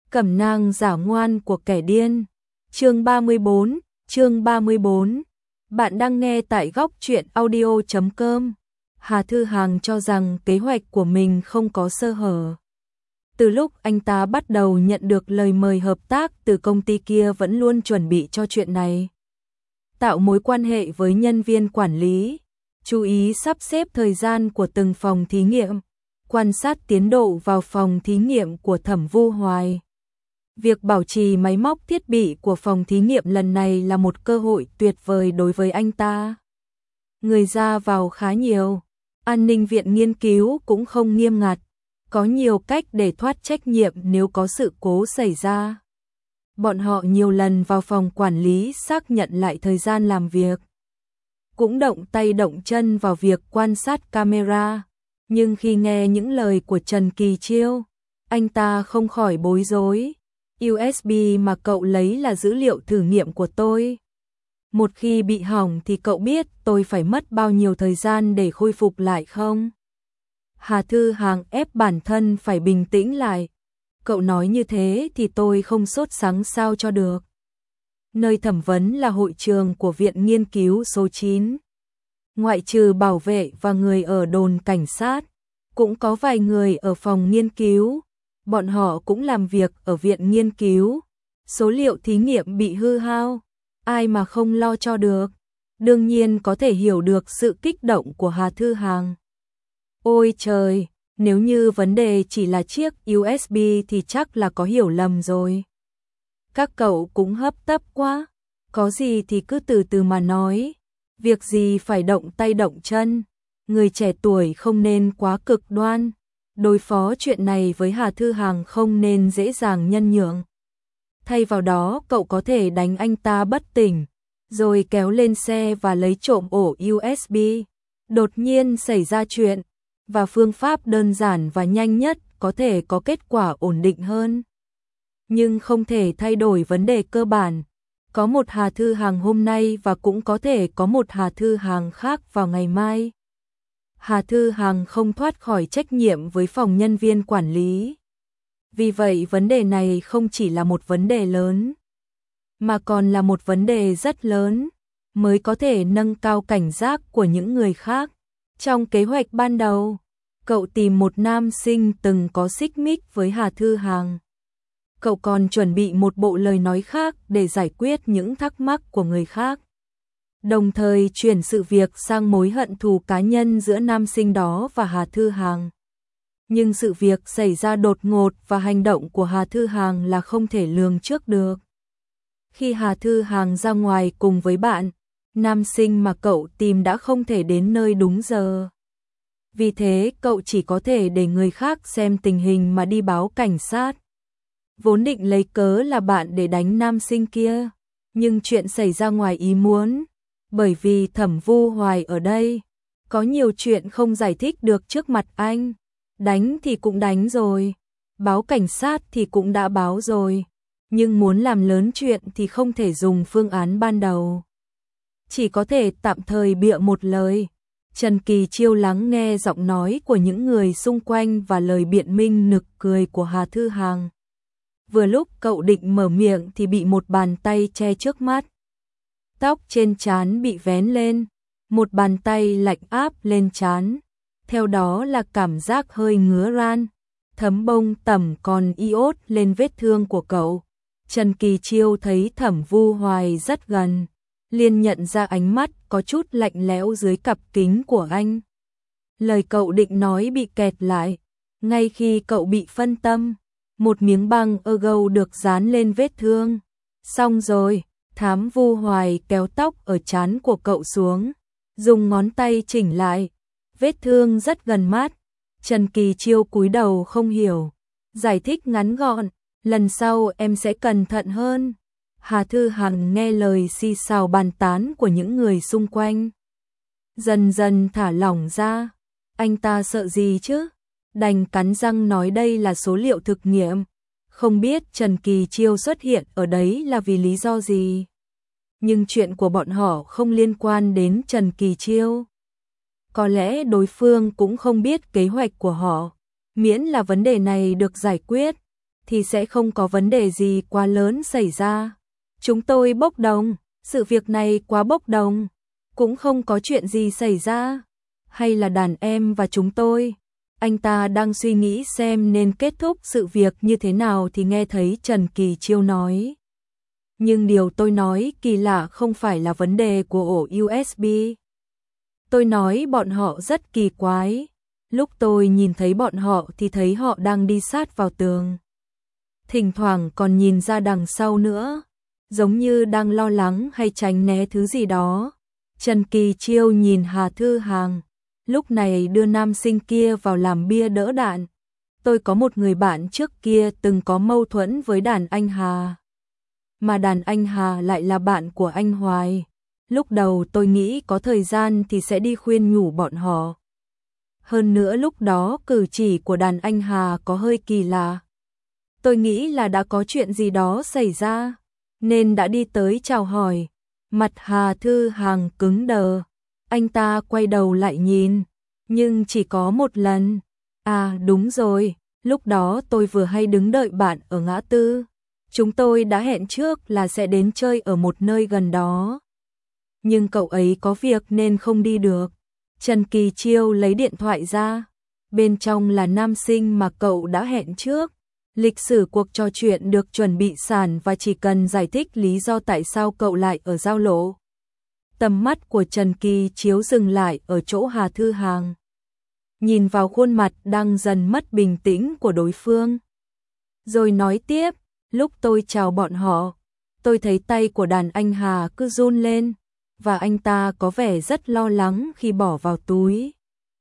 Cẩm nang giả ngoan của kẻ điên. Chương 34. Bạn đang nghe tại góc truyện audio.com. Hà Thư Hằng cho rằng kế hoạch của mình không có sơ hở. Từ lúc anh ta bắt đầu nhận được lời mời hợp tác từ công ty kia vẫn luôn chuẩn bị cho chuyện này. Tạo mối quan hệ với nhân viên quản lý, chú ý sắp xếp thời gian của từng phòng thí nghiệm, quan sát tiến độ vào phòng thí nghiệm của Thẩm Vu Hoài. Việc bảo trì máy móc thiết bị của phòng thí nghiệm lần này là một cơ hội tuyệt vời đối với anh ta. Người ra vào khá nhiều, an ninh viện nghiên cứu cũng không nghiêm ngặt, có nhiều cách để thoát trách nhiệm nếu có sự cố xảy ra. Bọn họ nhiều lần vào phòng quản lý xác nhận lại thời gian làm việc, cũng động tay động chân vào việc quan sát camera, nhưng khi nghe những lời của Trần Kỳ Chiêu, anh ta không khỏi bối rối. USB mà cậu lấy là dữ liệu thử nghiệm của tôi. Một khi bị hỏng thì cậu biết tôi phải mất bao nhiêu thời gian để khôi phục lại không? Hà Thư Hằng ép bản thân phải bình tĩnh lại. Cậu nói như thế thì tôi không sốt sắng sao cho được. Nơi thẩm vấn là hội trường của Viện Nghiên cứu số 9. Ngoại trừ bảo vệ và người ở đồn cảnh sát, cũng có vài người ở phòng nghiên cứu. Bọn họ cũng làm việc ở viện nghiên cứu. Số liệu thí nghiệm bị hư hao, ai mà không lo cho được. Đương nhiên có thể hiểu được sự kích động của Hà Thư Hằng. Ôi trời, nếu như vấn đề chỉ là chiếc USB thì chắc là có hiểu lầm rồi. Các cậu cũng hấp tấp quá, có gì thì cứ từ từ mà nói. Việc gì phải động tay động chân, người trẻ tuổi không nên quá cực đoan. Đối phó chuyện này với Hà Thư Hằng không nên dễ dàng nhân nhượng. Thay vào đó cậu có thể đánh anh ta bất tỉnh, rồi kéo lên xe và lấy trộm ổ USB. Đột nhiên xảy ra chuyện, và phương pháp đơn giản và nhanh nhất có thể có kết quả ổn định hơn. Nhưng không thể thay đổi vấn đề cơ bản. Có một Hà Thư Hằng hôm nay và cũng có thể có một Hà Thư Hằng khác vào ngày mai. Hà Thư Hằng không thoát khỏi trách nhiệm với phòng nhân viên quản lý. Vì vậy vấn đề này không chỉ là một vấn đề lớn, mà còn là một vấn đề rất lớn, mới có thể nâng cao cảnh giác của những người khác. Trong kế hoạch ban đầu, cậu tìm một nam sinh từng có xích mích với Hà Thư Hằng. Cậu còn chuẩn bị một bộ lời nói khác để giải quyết những thắc mắc của người khác. Đồng thời chuyển sự việc sang mối hận thù cá nhân giữa nam sinh đó và Hà Thư Hằng. Nhưng sự việc xảy ra đột ngột và hành động của Hà Thư Hằng là không thể lường trước được. Khi Hà Thư Hằng ra ngoài cùng với bạn, nam sinh mà cậu tìm đã không thể đến nơi đúng giờ. Vì thế cậu chỉ có thể để người khác xem tình hình mà đi báo cảnh sát. Vốn định lấy cớ là bạn để đánh nam sinh kia, nhưng chuyện xảy ra ngoài ý muốn. Bởi vì Thẩm Vu Hoài ở đây, có nhiều chuyện không giải thích được trước mặt anh. Đánh thì cũng đánh rồi, báo cảnh sát thì cũng đã báo rồi, nhưng muốn làm lớn chuyện thì không thể dùng phương án ban đầu. Chỉ có thể tạm thời bịa một lời. Trần Kỳ Chiêu lắng nghe giọng nói của những người xung quanh và lời biện minh nực cười của Hà Thư Hằng. Vừa lúc cậu định mở miệng thì bị một bàn tay che trước mắt. Tóc trên trán bị vén lên, một bàn tay lạnh áp lên trán. Theo đó là cảm giác hơi ngứa ran, thấm bông tẩm còn iốt lên vết thương của cậu. Trần Kỳ Chiêu thấy Thẩm Vu Hoài rất gần, liền nhận ra ánh mắt có chút lạnh lẽo dưới cặp kính của anh. Lời cậu định nói bị kẹt lại, ngay khi cậu bị phân tâm, một miếng băng ergo được dán lên vết thương. Xong rồi, Thám Vu Hoài kéo tóc ở trán của cậu xuống, dùng ngón tay chỉnh lại. Vết thương rất gần mắt. Trần Kỳ Chiêu cúi đầu không hiểu, giải thích ngắn gọn, lần sau em sẽ cẩn thận hơn. Hà Thư Hằng nghe lời xì xào bàn tán của những người xung quanh, dần dần thả lỏng ra. Anh ta sợ gì chứ? Đành cắn răng nói đây là số liệu thực nghiệm. Không biết Trần Kỳ Chiêu xuất hiện ở đấy là vì lý do gì. Nhưng chuyện của bọn họ không liên quan đến Trần Kỳ Chiêu. Có lẽ đối phương cũng không biết kế hoạch của họ. Miễn là vấn đề này được giải quyết, thì sẽ không có vấn đề gì quá lớn xảy ra. Chúng tôi bốc đồng, sự việc này quá bốc đồng, cũng không có chuyện gì xảy ra. Hay là đàn em và chúng tôi? Anh ta đang suy nghĩ xem nên kết thúc sự việc như thế nào thì nghe thấy Trần Kỳ Chiêu nói. Nhưng điều tôi nói kỳ lạ không phải là vấn đề của ổ USB. Tôi nói bọn họ rất kỳ quái. Lúc tôi nhìn thấy bọn họ thì thấy họ đang đi sát vào tường. Thỉnh thoảng còn nhìn ra đằng sau nữa, giống như đang lo lắng hay tránh né thứ gì đó. Trần Kỳ Chiêu nhìn Hà Thư Hằng, lúc này đưa nam sinh kia vào làm bia đỡ đạn. Tôi có một người bạn trước kia từng có mâu thuẫn với đàn anh Hà. Mà đàn anh Hà lại là bạn của anh Hoài. Lúc đầu tôi nghĩ có thời gian thì sẽ đi khuyên nhủ bọn họ. Hơn nữa lúc đó cử chỉ của đàn anh Hà có hơi kỳ lạ. Tôi nghĩ là đã có chuyện gì đó xảy ra, nên đã đi tới chào hỏi. Mặt Hà Thư Hằng cứng đờ. Anh ta quay đầu lại nhìn, nhưng chỉ có một lần. À đúng rồi, lúc đó tôi vừa hay đứng đợi bạn ở ngã tư. Chúng tôi đã hẹn trước là sẽ đến chơi ở một nơi gần đó. Nhưng cậu ấy có việc nên không đi được. Trần Kỳ Chiêu lấy điện thoại ra. Bên trong là nam sinh mà cậu đã hẹn trước. Lịch sử cuộc trò chuyện được chuẩn bị sẵn và chỉ cần giải thích lý do tại sao cậu lại ở giao lộ. Tầm mắt của Trần Kỳ Chiếu dừng lại ở chỗ Hà Thư Hằng. Nhìn vào khuôn mặt đang dần mất bình tĩnh của đối phương. Rồi nói tiếp, lúc tôi chào bọn họ, tôi thấy tay của đàn anh Hà cứ run lên, và anh ta có vẻ rất lo lắng khi bỏ vào túi.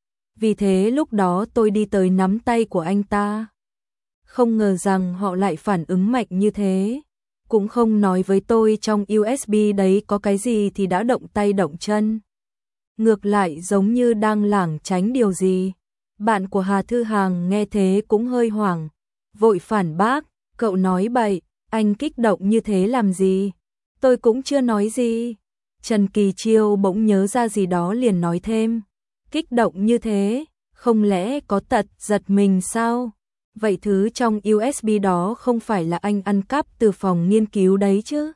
Vì thế lúc đó tôi đi tới nắm tay của anh ta. Không ngờ rằng họ lại phản ứng mạnh như thế. Cũng không nói với tôi trong USB đấy có cái gì thì đã động tay động chân. Ngược lại giống như đang lảng tránh điều gì. Bạn của Hà Thư Hằng nghe thế cũng hơi hoảng. Vội phản bác, cậu nói bậy, anh kích động như thế làm gì? Tôi cũng chưa nói gì. Trần Kỳ Chiêu bỗng nhớ ra gì đó liền nói thêm. Kích động như thế, không lẽ có tật giật mình sao? Vậy thứ trong USB đó không phải là anh ăn cắp từ phòng nghiên cứu đấy chứ?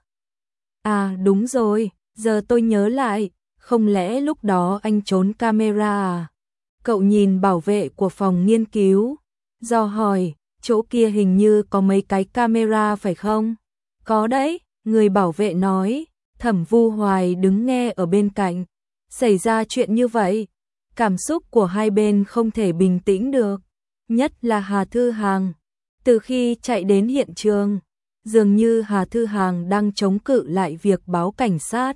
À đúng rồi, giờ tôi nhớ lại, không lẽ lúc đó anh trốn camera à? Cậu nhìn bảo vệ của phòng nghiên cứu, dò hỏi, chỗ kia hình như có mấy cái camera phải không? Có đấy, người bảo vệ nói. Thẩm Vu Hoài đứng nghe ở bên cạnh. Xảy ra chuyện như vậy, cảm xúc của hai bên không thể bình tĩnh được. Nhất là Hà Thư Hằng. Từ khi chạy đến hiện trường, dường như Hà Thư Hằng đang chống cự lại việc báo cảnh sát.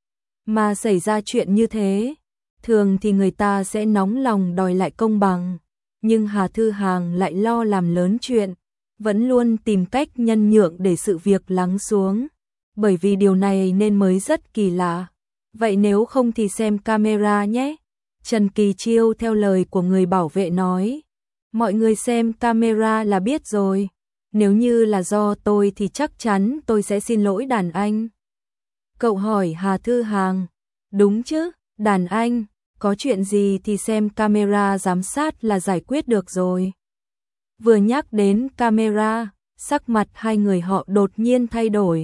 Mà xảy ra chuyện như thế, thường thì người ta sẽ nóng lòng đòi lại công bằng. Nhưng Hà Thư Hằng lại lo làm lớn chuyện, vẫn luôn tìm cách nhân nhượng để sự việc lắng xuống. Bởi vì điều này nên mới rất kỳ lạ. Vậy nếu không thì xem camera nhé. Trần Kỳ Chiêu theo lời của người bảo vệ nói. Mọi người xem camera là biết rồi. Nếu như là do tôi thì chắc chắn tôi sẽ xin lỗi đàn anh. Cậu hỏi Hà Thư Hằng. Đúng chứ, đàn anh, có chuyện gì thì xem camera giám sát là giải quyết được rồi. Vừa nhắc đến camera, sắc mặt hai người họ đột nhiên thay đổi.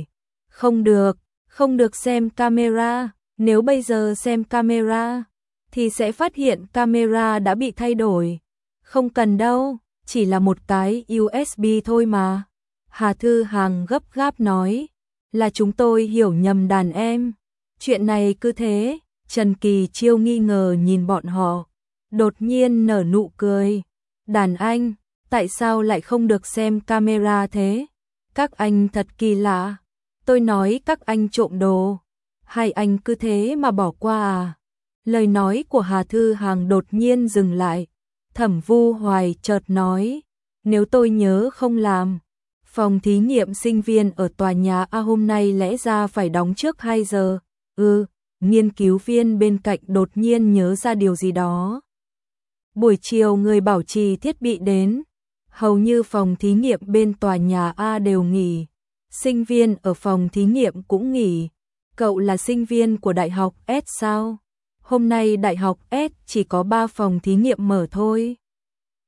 Không được xem camera, nếu bây giờ xem camera, thì sẽ phát hiện camera đã bị thay đổi. Không cần đâu, chỉ là một cái USB thôi mà. Hà Thư Hằng gấp gáp nói, là chúng tôi hiểu nhầm đàn em. Chuyện này cứ thế, Trần Kỳ Chiêu nghi ngờ nhìn bọn họ, đột nhiên nở nụ cười. Đàn anh, tại sao lại không được xem camera thế? Các anh thật kỳ lạ. Tôi nói các anh trộm đồ, hai anh cứ thế mà bỏ qua à? Lời nói của Hà Thư Hằng đột nhiên dừng lại. Thẩm Vu Hoài chợt nói, nếu tôi nhớ không làm, phòng thí nghiệm sinh viên ở tòa nhà A hôm nay lẽ ra phải đóng trước 2 giờ. Nghiên cứu viên bên cạnh đột nhiên nhớ ra điều gì đó. Buổi chiều người bảo trì thiết bị đến, hầu như phòng thí nghiệm bên tòa nhà A đều nghỉ. Sinh viên ở phòng thí nghiệm cũng nghỉ. Cậu là sinh viên của Đại học S sao? Hôm nay Đại học S chỉ có 3 phòng thí nghiệm mở thôi.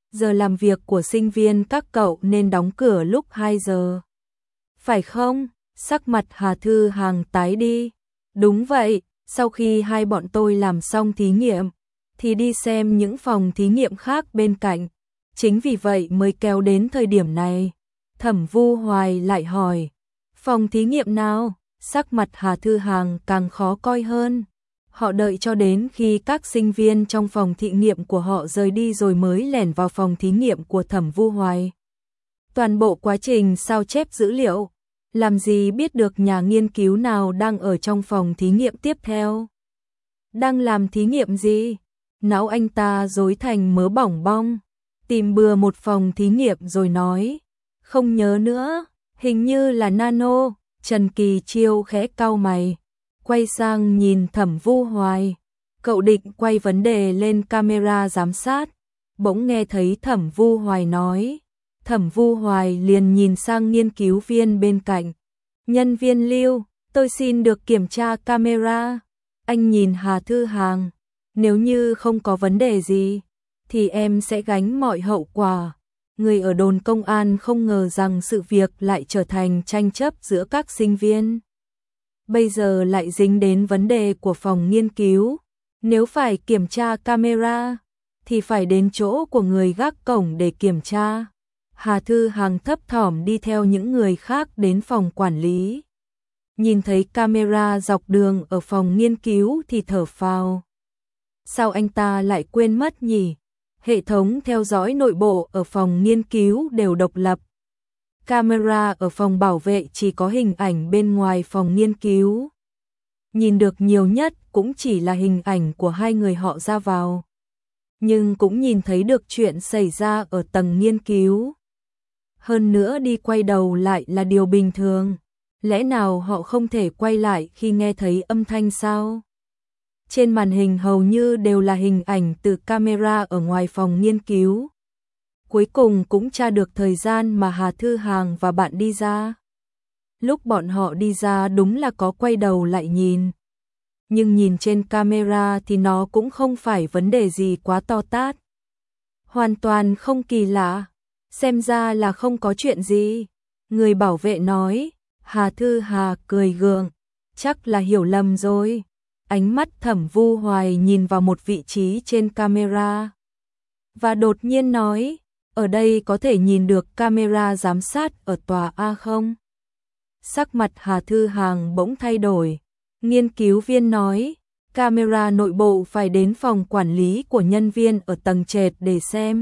Giờ làm việc của sinh viên các cậu nên đóng cửa lúc 2 giờ. Phải không? Sắc mặt Hà Thư Hằng tái đi. Đúng vậy, sau khi hai bọn tôi làm xong thí nghiệm, thì đi xem những phòng thí nghiệm khác bên cạnh. Chính vì vậy mới kéo đến thời điểm này. Thẩm Vu Hoài lại hỏi, phòng thí nghiệm nào? Sắc mặt Hà Thư Hằng càng khó coi hơn. Họ đợi cho đến khi các sinh viên trong phòng thí nghiệm của họ rời đi rồi mới lẻn vào phòng thí nghiệm của Thẩm Vu Hoài. Toàn bộ quá trình sao chép dữ liệu, làm gì biết được nhà nghiên cứu nào đang ở trong phòng thí nghiệm tiếp theo. Đang làm thí nghiệm gì? Não anh ta rối thành mớ bỏng bong, tìm bừa một phòng thí nghiệm rồi nói, không nhớ nữa, hình như là nano. Trần Kỳ Chiêu khẽ cau mày, quay sang nhìn Thẩm Vu Hoài. Cậu định quay vấn đề lên camera giám sát, bỗng nghe thấy Thẩm Vu Hoài nói. Thẩm Vu Hoài liền nhìn sang nghiên cứu viên bên cạnh. Nhân viên Lưu, tôi xin được kiểm tra camera. Anh nhìn Hà Thư Hằng, nếu như không có vấn đề gì, thì em sẽ gánh mọi hậu quả. Người ở đồn công an không ngờ rằng sự việc lại trở thành tranh chấp giữa các sinh viên. Bây giờ lại dính đến vấn đề của phòng nghiên cứu. Nếu phải kiểm tra camera, thì phải đến chỗ của người gác cổng để kiểm tra. Hà Thư Hằng thấp thỏm đi theo những người khác đến phòng quản lý. Nhìn thấy camera dọc đường ở phòng nghiên cứu thì thở phào. Sao anh ta lại quên mất nhỉ? Hệ thống theo dõi nội bộ ở phòng nghiên cứu đều độc lập. Camera ở phòng bảo vệ chỉ có hình ảnh bên ngoài phòng nghiên cứu. Nhìn được nhiều nhất cũng chỉ là hình ảnh của hai người họ ra vào. Nhưng cũng nhìn thấy được chuyện xảy ra ở tầng nghiên cứu. Hơn nữa đi quay đầu lại là điều bình thường. Lẽ nào họ không thể quay lại khi nghe thấy âm thanh sao? Trên màn hình hầu như đều là hình ảnh từ camera ở ngoài phòng nghiên cứu. Cuối cùng cũng tra được thời gian mà Hà Thư Hằng và bạn đi ra. Lúc bọn họ đi ra đúng là có quay đầu lại nhìn. Nhưng nhìn trên camera thì nó cũng không phải vấn đề gì quá to tát. Hoàn toàn không kỳ lạ. Xem ra là không có chuyện gì. Người bảo vệ nói. Hà Thư Hà cười gượng. Chắc là hiểu lầm rồi. Ánh mắt Thẩm Vu Hoài nhìn vào một vị trí trên camera. Và đột nhiên nói. Ở đây có thể nhìn được camera giám sát ở tòa A không? Sắc mặt Hà Thư Hằng bỗng thay đổi. Nghiên cứu viên nói. Camera nội bộ phải đến phòng quản lý của nhân viên ở tầng trệt để xem.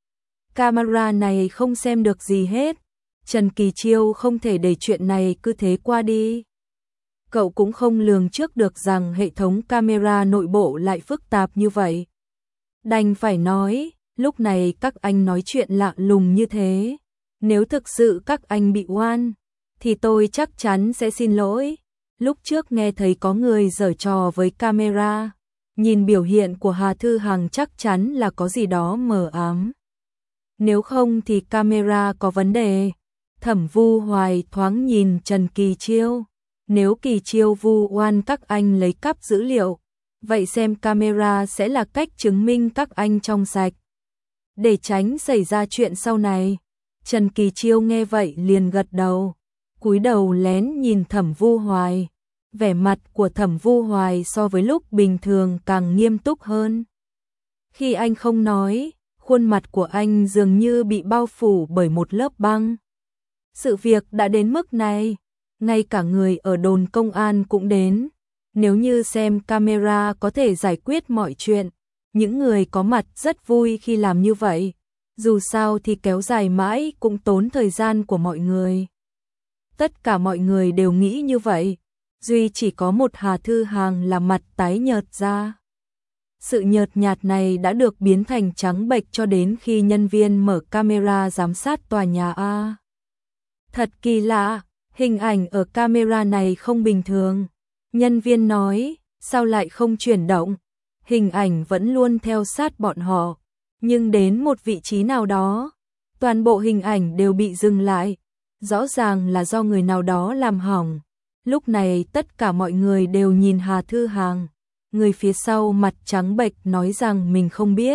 Camera này không xem được gì hết. Trần Kỳ Chiêu không thể để chuyện này cứ thế qua đi. Cậu cũng không lường trước được rằng hệ thống camera nội bộ lại phức tạp như vậy. Đành phải nói, lúc này các anh nói chuyện lạ lùng như thế. Nếu thực sự các anh bị oan, thì tôi chắc chắn sẽ xin lỗi. Lúc trước nghe thấy có người giở trò với camera. Nhìn biểu hiện của Hà Thư Hằng chắc chắn là có gì đó mờ ám. Nếu không thì camera có vấn đề. Thẩm Vu Hoài thoáng nhìn Trần Kỳ Chiêu. Nếu Kỳ Chiêu vu oan các anh lấy cắp dữ liệu, vậy xem camera sẽ là cách chứng minh các anh trong sạch. Để tránh xảy ra chuyện sau này. Trần Kỳ Chiêu nghe vậy liền gật đầu. Cúi đầu lén nhìn Thẩm Vu Hoài. Vẻ mặt của Thẩm Vu Hoài so với lúc bình thường càng nghiêm túc hơn. Khi anh không nói, khuôn mặt của anh dường như bị bao phủ bởi một lớp băng. Sự việc đã đến mức này, ngay cả người ở đồn công an cũng đến. Nếu như xem camera có thể giải quyết mọi chuyện, những người có mặt rất vui khi làm như vậy. Dù sao thì kéo dài mãi cũng tốn thời gian của mọi người. Tất cả mọi người đều nghĩ như vậy. Duy chỉ có một Hà Thư Hằng là mặt tái nhợt ra. Sự nhợt nhạt này đã được biến thành trắng bệch cho đến khi nhân viên mở camera giám sát tòa nhà A. Thật kỳ lạ, hình ảnh ở camera này không bình thường. Nhân viên nói, sao lại không chuyển động? Hình ảnh vẫn luôn theo sát bọn họ. Nhưng đến một vị trí nào đó, toàn bộ hình ảnh đều bị dừng lại. Rõ ràng là do người nào đó làm hỏng. Lúc này tất cả mọi người đều nhìn Hà Thư Hằng. Người phía sau mặt trắng bệch nói rằng mình không biết.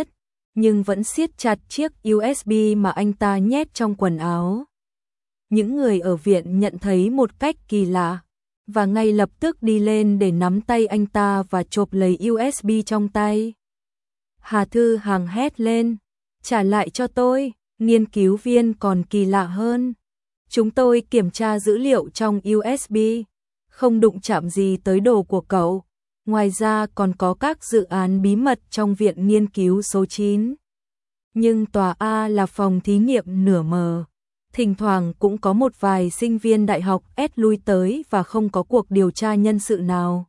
nhưng vẫn siết chặt chiếc USB mà anh ta nhét trong quần áo. Những người ở viện nhận thấy một cách kỳ lạ, và ngay lập tức đi lên để nắm tay anh ta và chộp lấy USB trong tay. Hà Thư Hằng hét lên, trả lại cho tôi. Nghiên cứu viên còn kỳ lạ hơn. Chúng tôi kiểm tra dữ liệu trong USB, không đụng chạm gì tới đồ của cậu. Ngoài ra còn có các dự án bí mật trong viện nghiên cứu số 9. Nhưng tòa A là phòng thí nghiệm nửa mờ. Thỉnh thoảng cũng có một vài sinh viên đại học S lui tới và không có cuộc điều tra nhân sự nào.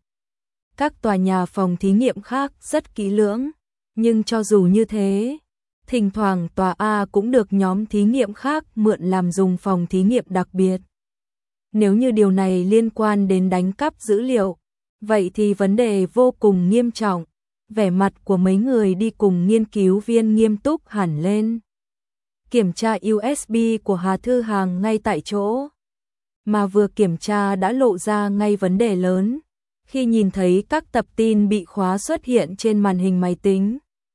Các tòa nhà phòng thí nghiệm khác rất kỹ lưỡng, nhưng cho dù như thế, thỉnh thoảng tòa A cũng được nhóm thí nghiệm khác mượn làm dùng phòng thí nghiệm đặc biệt. Nếu như điều này liên quan đến đánh cắp dữ liệu, vậy thì vấn đề vô cùng nghiêm trọng. Vẻ mặt của mấy người đi cùng nghiên cứu viên nghiêm túc hẳn lên. Kiểm tra USB của Hà Thư Hằng ngay tại chỗ. Mà vừa kiểm tra đã lộ ra ngay vấn đề lớn, khi nhìn thấy các tập tin bị khóa xuất hiện trên màn hình máy tính.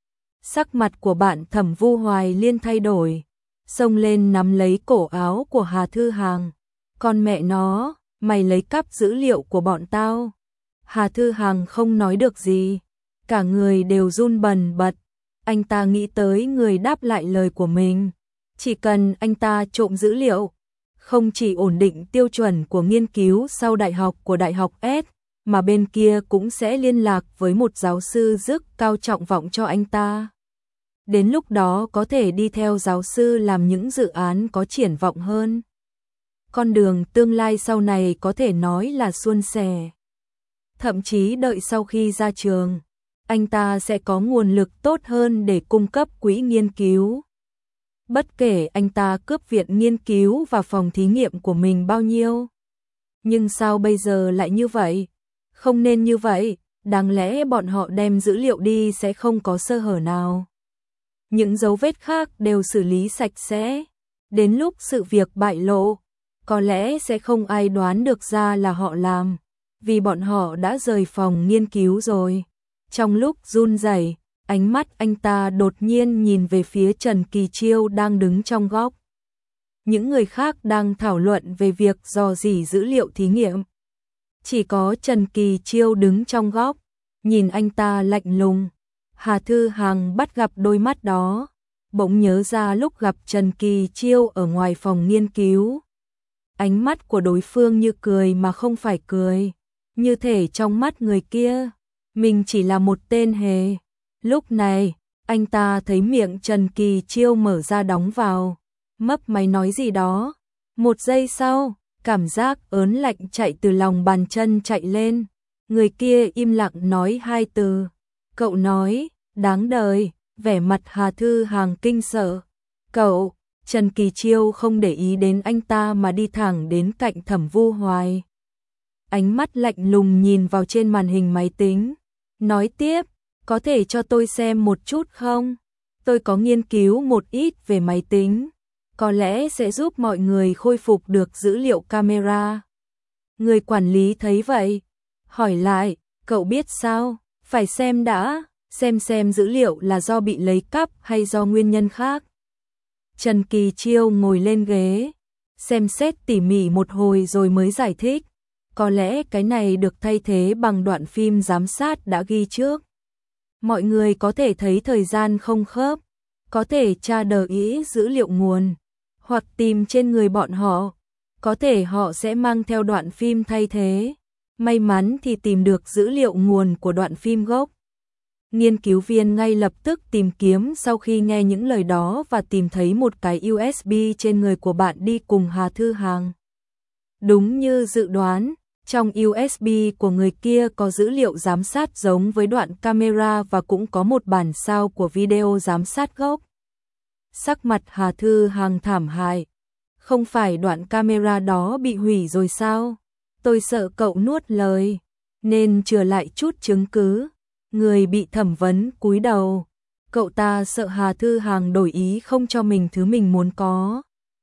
Sắc mặt của bạn Thẩm Vu Hoài liên thay đổi, xông lên nắm lấy cổ áo của Hà Thư Hằng. Con mẹ nó, mày lấy cắp dữ liệu của bọn tao. Hà Thư Hằng không nói được gì, cả người đều run bần bật. Anh ta nghĩ tới người đáp lại lời của mình. Chỉ cần anh ta trộm dữ liệu, không chỉ ổn định tiêu chuẩn của nghiên cứu sau đại học của Đại học S, mà bên kia cũng sẽ liên lạc với một giáo sư rất cao trọng vọng cho anh ta. Đến lúc đó có thể đi theo giáo sư làm những dự án có triển vọng hơn. Con đường tương lai sau này có thể nói là suôn sẻ. Thậm chí đợi sau khi ra trường, anh ta sẽ có nguồn lực tốt hơn để cung cấp quỹ nghiên cứu. Bất kể anh ta cướp viện nghiên cứu và phòng thí nghiệm của mình bao nhiêu. Nhưng sao bây giờ lại như vậy? Không nên như vậy, đáng lẽ bọn họ đem dữ liệu đi sẽ không có sơ hở nào. Những dấu vết khác đều xử lý sạch sẽ. Đến lúc sự việc bại lộ, có lẽ sẽ không ai đoán được ra là họ làm, vì bọn họ đã rời phòng nghiên cứu rồi. Trong lúc run rẩy, ánh mắt anh ta đột nhiên nhìn về phía Trần Kỳ Chiêu đang đứng trong góc. Những người khác đang thảo luận về việc rò rỉ dữ liệu thí nghiệm. Chỉ có Trần Kỳ Chiêu đứng trong góc, nhìn anh ta lạnh lùng. Hà Thư Hằng bắt gặp đôi mắt đó, bỗng nhớ ra lúc gặp Trần Kỳ Chiêu ở ngoài phòng nghiên cứu. Ánh mắt của đối phương như cười mà không phải cười, như thể trong mắt người kia, mình chỉ là một tên hề. Lúc này, anh ta thấy miệng Trần Kỳ Chiêu mở ra đóng vào, mấp máy nói gì đó. Một giây sau, cảm giác ớn lạnh chạy từ lòng bàn chân chạy lên. Người kia im lặng nói hai từ. Cậu nói, đáng đời. Vẻ mặt Hà Thư Hằng kinh sợ. Cậu, Trần Kỳ Chiêu không để ý đến anh ta mà đi thẳng đến cạnh Thẩm Vu Hoài. Ánh mắt lạnh lùng nhìn vào trên màn hình máy tính. Nói tiếp, có thể cho tôi xem một chút không? Tôi có nghiên cứu một ít về máy tính. Có lẽ sẽ giúp mọi người khôi phục được dữ liệu camera. Người quản lý thấy vậy, hỏi lại, cậu biết sao? Phải xem đã, xem dữ liệu là do bị lấy cắp hay do nguyên nhân khác. Trần Kỳ Chiêu ngồi lên ghế, xem xét tỉ mỉ một hồi rồi mới giải thích. Có lẽ cái này được thay thế bằng đoạn phim giám sát đã ghi trước. Mọi người có thể thấy thời gian không khớp, có thể tra đờ ý dữ liệu nguồn, hoặc tìm trên người bọn họ, có thể họ sẽ mang theo đoạn phim thay thế. May mắn thì tìm được dữ liệu nguồn của đoạn phim gốc. Nghiên cứu viên ngay lập tức tìm kiếm sau khi nghe những lời đó và tìm thấy một cái USB trên người của bạn đi cùng Hà Thư Hằng. Đúng như dự đoán, trong USB của người kia có dữ liệu giám sát giống với đoạn camera và cũng có một bản sao của video giám sát gốc. Sắc mặt Hà Thư Hằng thảm hại. Không phải đoạn camera đó bị hủy rồi sao? Tôi sợ cậu nuốt lời, nên chừa lại chút chứng cứ. Người bị thẩm vấn cúi đầu. Cậu ta sợ Hà Thư Hằng đổi ý không cho mình thứ mình muốn có,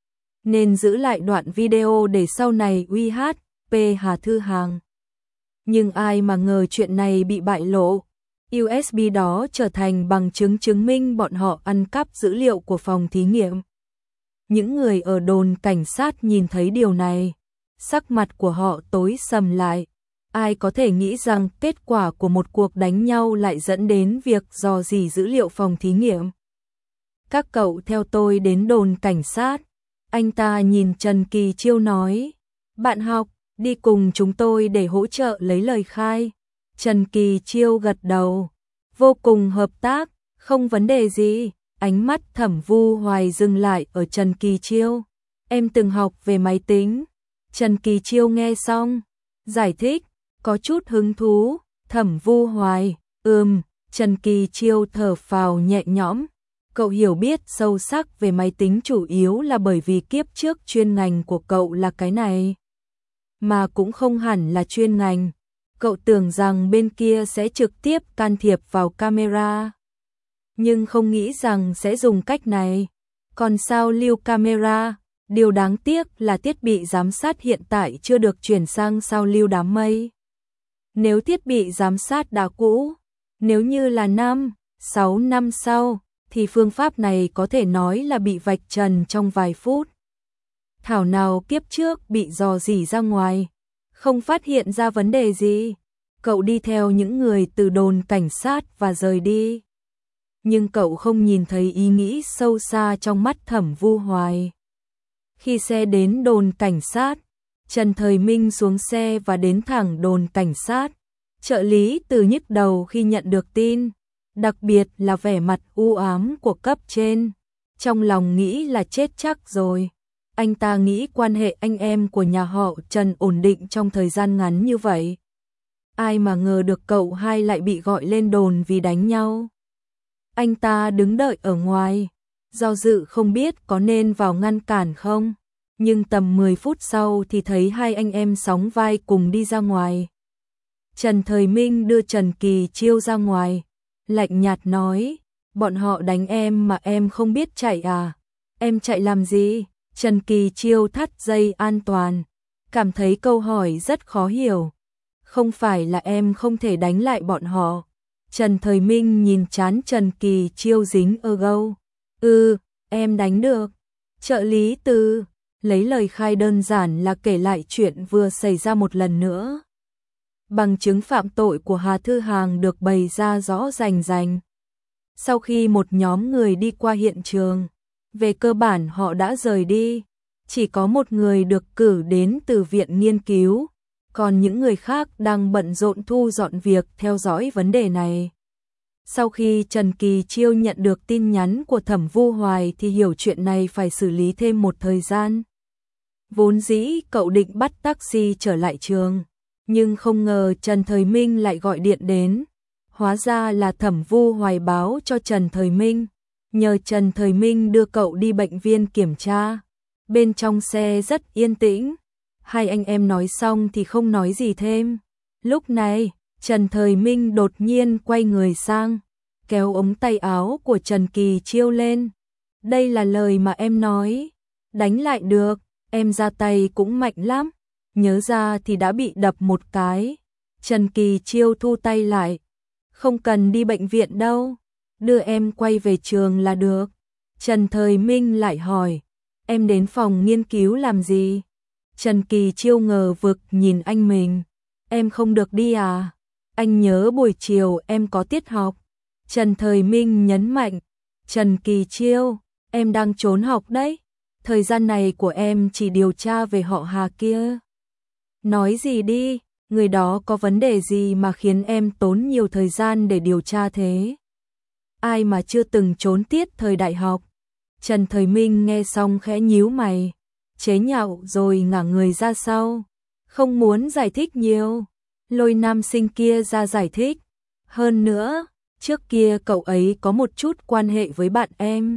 nên giữ lại đoạn video để sau này uy HP Hà Thư Hằng. Nhưng ai mà ngờ chuyện này bị bại lộ. USB đó trở thành bằng chứng chứng minh bọn họ ăn cắp dữ liệu của phòng thí nghiệm. Những người ở đồn cảnh sát nhìn thấy điều này, sắc mặt của họ tối sầm lại. Ai có thể nghĩ rằng kết quả của một cuộc đánh nhau lại dẫn đến việc rò rỉ dữ liệu phòng thí nghiệm. Các cậu theo tôi đến đồn cảnh sát. Anh ta nhìn Trần Kỳ Chiêu nói. Bạn học, đi cùng chúng tôi để hỗ trợ lấy lời khai. Trần Kỳ Chiêu gật đầu. Vô cùng hợp tác, không vấn đề gì. Ánh mắt Thẩm Vu Hoài dừng lại ở Trần Kỳ Chiêu. Em từng học về máy tính. Trần Kỳ Chiêu nghe xong, giải thích, có chút hứng thú. Thẩm Vu Hoài, Trần Kỳ Chiêu thở phào nhẹ nhõm. Cậu hiểu biết sâu sắc về máy tính chủ yếu là bởi vì kiếp trước chuyên ngành của cậu là cái này. Mà cũng không hẳn là chuyên ngành. Cậu tưởng rằng bên kia sẽ trực tiếp can thiệp vào camera. Nhưng không nghĩ rằng sẽ dùng cách này. Còn sao lưu camera? Điều đáng tiếc là thiết bị giám sát hiện tại chưa được chuyển sang sao lưu đám mây. Nếu thiết bị giám sát đã cũ, nếu như là 6 năm sau, thì phương pháp này có thể nói là bị vạch trần trong vài phút. Thảo nào kiếp trước bị dò dỉ ra ngoài, không phát hiện ra vấn đề gì. Cậu đi theo những người từ đồn cảnh sát và rời đi. Nhưng cậu không nhìn thấy ý nghĩ sâu xa trong mắt Thẩm Vu Hoài. Khi xe đến đồn cảnh sát, Trần Thời Minh xuống xe và đến thẳng đồn cảnh sát. Trợ lý Từ nhức đầu khi nhận được tin, đặc biệt là vẻ mặt u ám của cấp trên. Trong lòng nghĩ là chết chắc rồi. Anh ta nghĩ quan hệ anh em của nhà họ Trần ổn định trong thời gian ngắn như vậy. Ai mà ngờ được cậu hai lại bị gọi lên đồn vì đánh nhau. Anh ta đứng đợi ở ngoài, do dự không biết có nên vào ngăn cản không. Nhưng tầm 10 phút sau thì thấy hai anh em sóng vai cùng đi ra ngoài. Trần Thời Minh đưa Trần Kỳ Chiêu ra ngoài, lạnh nhạt nói, bọn họ đánh em mà em không biết chạy à? Em chạy làm gì? Trần Kỳ Chiêu thắt dây an toàn, cảm thấy câu hỏi rất khó hiểu. Không phải là em không thể đánh lại bọn họ. Trần Thời Minh nhìn trán Trần Kỳ Chiêu dính gâu. Em đánh được. Trợ lý Từ lấy lời khai đơn giản là kể lại chuyện vừa xảy ra một lần nữa. Bằng chứng phạm tội của Hà Thư Hằng được bày ra rõ rành rành. Sau khi một nhóm người đi qua hiện trường, về cơ bản họ đã rời đi. Chỉ có một người được cử đến từ viện nghiên cứu, còn những người khác đang bận rộn thu dọn việc theo dõi vấn đề này. Sau khi Trần Kỳ Chiêu nhận được tin nhắn của Thẩm Vu Hoài thì hiểu chuyện này phải xử lý thêm một thời gian. Vốn dĩ cậu định bắt taxi trở lại trường, nhưng không ngờ Trần Thời Minh lại gọi điện đến. Hóa ra là Thẩm Vu Hoài báo cho Trần Thời Minh, nhờ Trần Thời Minh đưa cậu đi bệnh viện kiểm tra. Bên trong xe rất yên tĩnh, hai anh em nói xong thì không nói gì thêm. Lúc này, Trần Thời Minh đột nhiên quay người sang, kéo ống tay áo của Trần Kỳ Chiêu lên. Đây là lời mà em nói, đánh lại được, em ra tay cũng mạnh lắm, nhớ ra thì đã bị đập một cái. Trần Kỳ Chiêu thu tay lại, không cần đi bệnh viện đâu, đưa em quay về trường là được. Trần Thời Minh lại hỏi, em đến phòng nghiên cứu làm gì? Trần Kỳ Chiêu ngờ vực nhìn anh mình, em không được đi à? Anh nhớ buổi chiều em có tiết học. Trần Thời Minh nhấn mạnh, Trần Kỳ Chiêu, em đang trốn học đấy. Thời gian này của em chỉ điều tra về họ Hà kia. Nói gì đi, người đó có vấn đề gì mà khiến em tốn nhiều thời gian để điều tra thế? Ai mà chưa từng trốn tiết thời đại học? Trần Thời Minh nghe xong khẽ nhíu mày, chế nhạo rồi ngả người ra sau, không muốn giải thích nhiều. Lôi nam sinh kia ra giải thích. Hơn nữa, trước kia cậu ấy có một chút quan hệ với bạn em.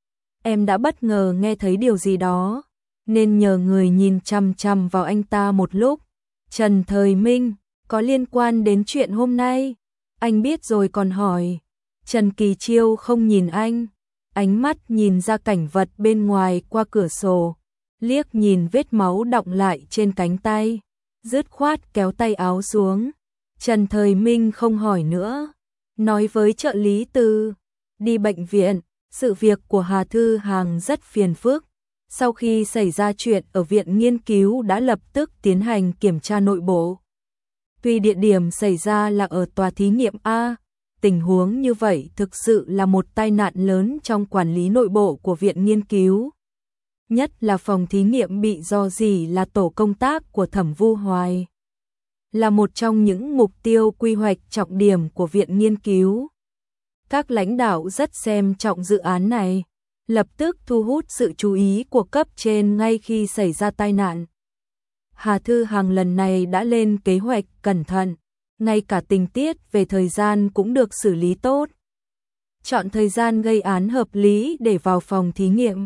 Em đã bất ngờ nghe thấy điều gì đó, nên nhờ người nhìn chằm chằm vào anh ta một lúc. Trần Thời Minh, có liên quan đến chuyện hôm nay? Anh biết rồi còn hỏi. Trần Kỳ Chiêu không nhìn anh, ánh mắt nhìn ra cảnh vật bên ngoài qua cửa sổ, liếc nhìn vết máu đọng lại trên cánh tay, dứt khoát kéo tay áo xuống. Trần Thời Minh không hỏi nữa, nói với trợ lý Từ, đi bệnh viện, sự việc của Hà Thư Hằng rất phiền phức. Sau khi xảy ra chuyện ở viện nghiên cứu đã lập tức tiến hành kiểm tra nội bộ. Tuy địa điểm xảy ra là ở tòa thí nghiệm A, tình huống như vậy thực sự là một tai nạn lớn trong quản lý nội bộ của viện nghiên cứu. Nhất là phòng thí nghiệm bị rò rỉ là tổ công tác của Thẩm Vu Hoài. Là một trong những mục tiêu quy hoạch trọng điểm của viện nghiên cứu. Các lãnh đạo rất xem trọng dự án này, lập tức thu hút sự chú ý của cấp trên ngay khi xảy ra tai nạn. Hà Thư Hằng lần này đã lên kế hoạch cẩn thận, ngay cả tình tiết về thời gian cũng được xử lý tốt. Chọn thời gian gây án hợp lý để vào phòng thí nghiệm.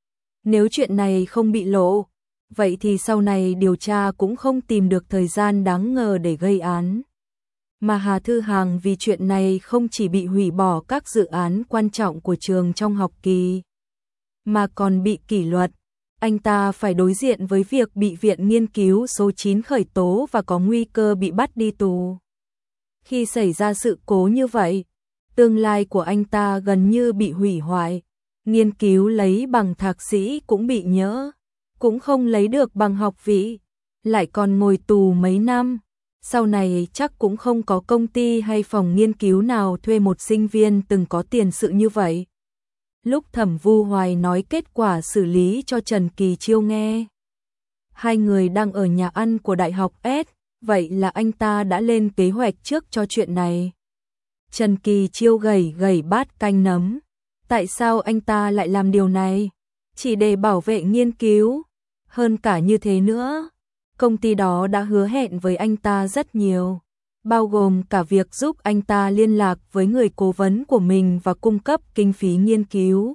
Nếu chuyện này không bị lộ, vậy thì sau này điều tra cũng không tìm được thời gian đáng ngờ để gây án. Mà Hà Thư Hằng vì chuyện này không chỉ bị hủy bỏ các dự án quan trọng của trường trong học kỳ, mà còn bị kỷ luật. Anh ta phải đối diện với việc bị viện nghiên cứu số 9 khởi tố và có nguy cơ bị bắt đi tù. Khi xảy ra sự cố như vậy, tương lai của anh ta gần như bị hủy hoại. Nghiên cứu lấy bằng thạc sĩ cũng bị nhỡ, cũng không lấy được bằng học vị, lại còn ngồi tù mấy năm. Sau này chắc cũng không có công ty hay phòng nghiên cứu nào thuê một sinh viên từng có tiền sự như vậy. Lúc Thẩm Vu Hoài nói kết quả xử lý cho Trần Kỳ Chiêu nghe, hai người đang ở nhà ăn của Đại học S, vậy là anh ta đã lên kế hoạch trước cho chuyện này. Trần Kỳ Chiêu gẩy gẩy bát canh nấm. Tại sao anh ta lại làm điều này? Chỉ để bảo vệ nghiên cứu. Hơn cả như thế nữa, công ty đó đã hứa hẹn với anh ta rất nhiều, bao gồm cả việc giúp anh ta liên lạc với người cố vấn của mình và cung cấp kinh phí nghiên cứu.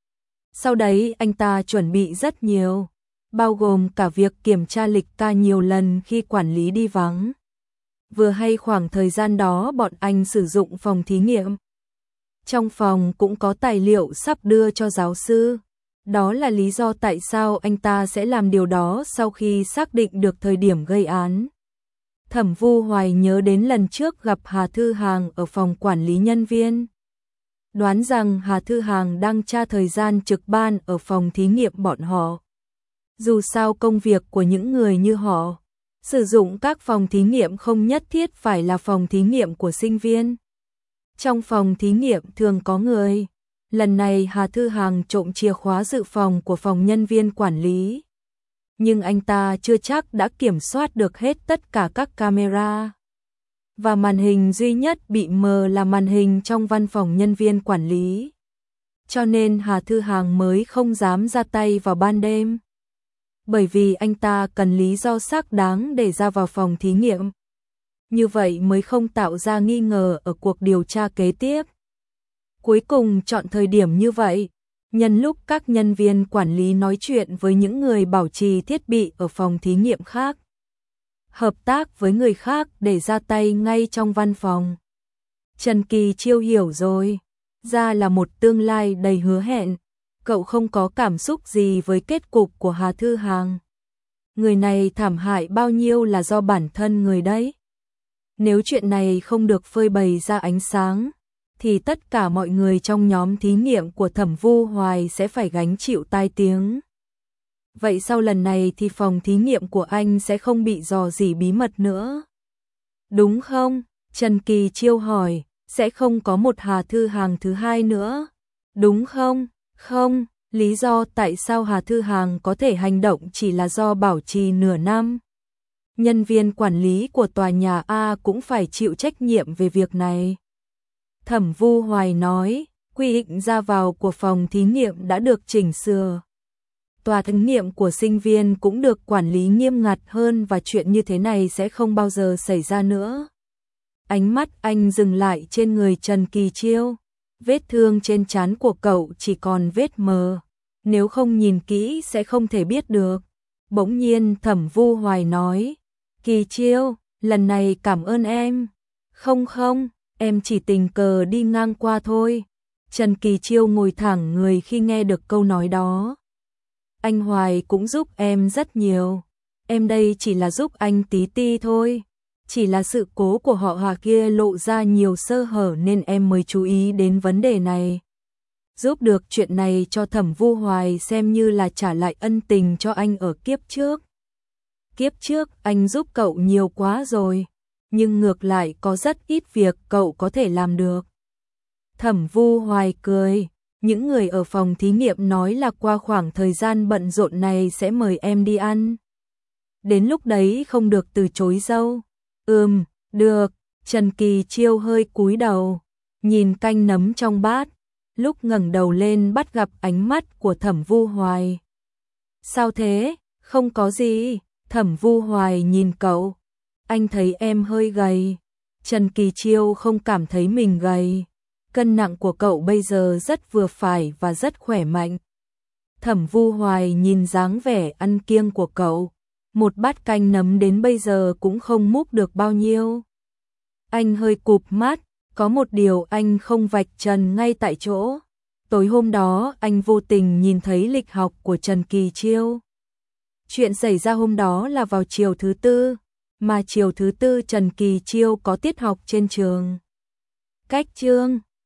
Sau đấy anh ta chuẩn bị rất nhiều, bao gồm cả việc kiểm tra lịch ca nhiều lần khi quản lý đi vắng. Vừa hay khoảng thời gian đó bọn anh sử dụng phòng thí nghiệm. Trong phòng cũng có tài liệu sắp đưa cho giáo sư. Đó là lý do tại sao anh ta sẽ làm điều đó sau khi xác định được thời điểm gây án. Thẩm Vu Hoài nhớ đến lần trước gặp Hà Thư Hằng ở phòng quản lý nhân viên. Đoán rằng Hà Thư Hằng đang tra thời gian trực ban ở phòng thí nghiệm bọn họ. Dù sao công việc của những người như họ, sử dụng các phòng thí nghiệm không nhất thiết phải là phòng thí nghiệm của sinh viên. Trong phòng thí nghiệm thường có người. Lần này Hà Thư Hằng trộm chìa khóa dự phòng của phòng nhân viên quản lý. Nhưng anh ta chưa chắc đã kiểm soát được hết tất cả các camera. Và màn hình duy nhất bị mờ là màn hình trong văn phòng nhân viên quản lý. Cho nên Hà Thư Hằng mới không dám ra tay vào ban đêm. Bởi vì anh ta cần lý do xác đáng để ra vào phòng thí nghiệm. Như vậy mới không tạo ra nghi ngờ ở cuộc điều tra kế tiếp. Cuối cùng chọn thời điểm như vậy, nhân lúc các nhân viên quản lý nói chuyện với những người bảo trì thiết bị ở phòng thí nghiệm khác. Hợp tác với người khác để ra tay ngay trong văn phòng. Trần Kỳ Chiêu hiểu rồi, ra là một tương lai đầy hứa hẹn. Cậu không có cảm xúc gì với kết cục của Hà Thư Hằng. Người này thảm hại bao nhiêu là do bản thân người đấy. Nếu chuyện này không được phơi bày ra ánh sáng, thì tất cả mọi người trong nhóm thí nghiệm của Thẩm Vu Hoài sẽ phải gánh chịu tai tiếng. Vậy sau lần này thì phòng thí nghiệm của anh sẽ không bị rò rỉ bí mật nữa. Đúng không? Trần Kỳ Chiêu hỏi, sẽ không có một Hà Thư Hằng thứ hai nữa. Đúng không? Không, lý do tại sao Hà Thư Hằng có thể hành động chỉ là do bảo trì nửa năm. Nhân viên quản lý của tòa nhà A cũng phải chịu trách nhiệm về việc này. Thẩm Vu Hoài nói, quy định ra vào của phòng thí nghiệm đã được chỉnh sửa. Tòa thí nghiệm của sinh viên cũng được quản lý nghiêm ngặt hơn và chuyện như thế này sẽ không bao giờ xảy ra nữa. Ánh mắt anh dừng lại trên người Trần Kỳ Chiêu. Vết thương trên trán của cậu chỉ còn vết mờ. Nếu không nhìn kỹ sẽ không thể biết được. Bỗng nhiên Thẩm Vu Hoài nói, Kỳ Chiêu, lần này cảm ơn em. Không, em chỉ tình cờ đi ngang qua thôi. Trần Kỳ Chiêu ngồi thẳng người khi nghe được câu nói đó. Anh Hoài cũng giúp em rất nhiều. Em đây chỉ là giúp anh tí ti thôi. chỉ là sự cố của họ Hà kia lộ ra nhiều sơ hở nên em mới chú ý đến vấn đề này. Giúp được chuyện này cho Thẩm Vu Hoài xem như là trả lại ân tình cho anh ở kiếp trước. Kiếp trước anh giúp cậu nhiều quá rồi, nhưng ngược lại có rất ít việc cậu có thể làm được. Thẩm Vu Hoài cười, những người ở phòng thí nghiệm nói là qua khoảng thời gian bận rộn này sẽ mời em đi ăn. Đến lúc đấy không được từ chối dâu. Được, Trần Kỳ Chiêu hơi cúi đầu, nhìn canh nấm trong bát, lúc ngẩng đầu lên bắt gặp ánh mắt của Thẩm Vu Hoài. Sao thế? Không có gì. Thẩm Vu Hoài nhìn cậu, anh thấy em hơi gầy. Trần Kỳ Chiêu không cảm thấy mình gầy. Cân nặng của cậu bây giờ rất vừa phải và rất khỏe mạnh. Thẩm Vu Hoài nhìn dáng vẻ ăn kiêng của cậu, một bát canh nấm đến bây giờ cũng không múc được bao nhiêu. Anh hơi cụp mắt, có một điều anh không vạch trần ngay tại chỗ. Tối hôm đó anh vô tình nhìn thấy lịch học của Trần Kỳ Chiêu. Chuyện xảy ra hôm đó là vào chiều thứ tư, mà chiều thứ tư Trần Kỳ Chiêu có tiết học trên trường. Cách chương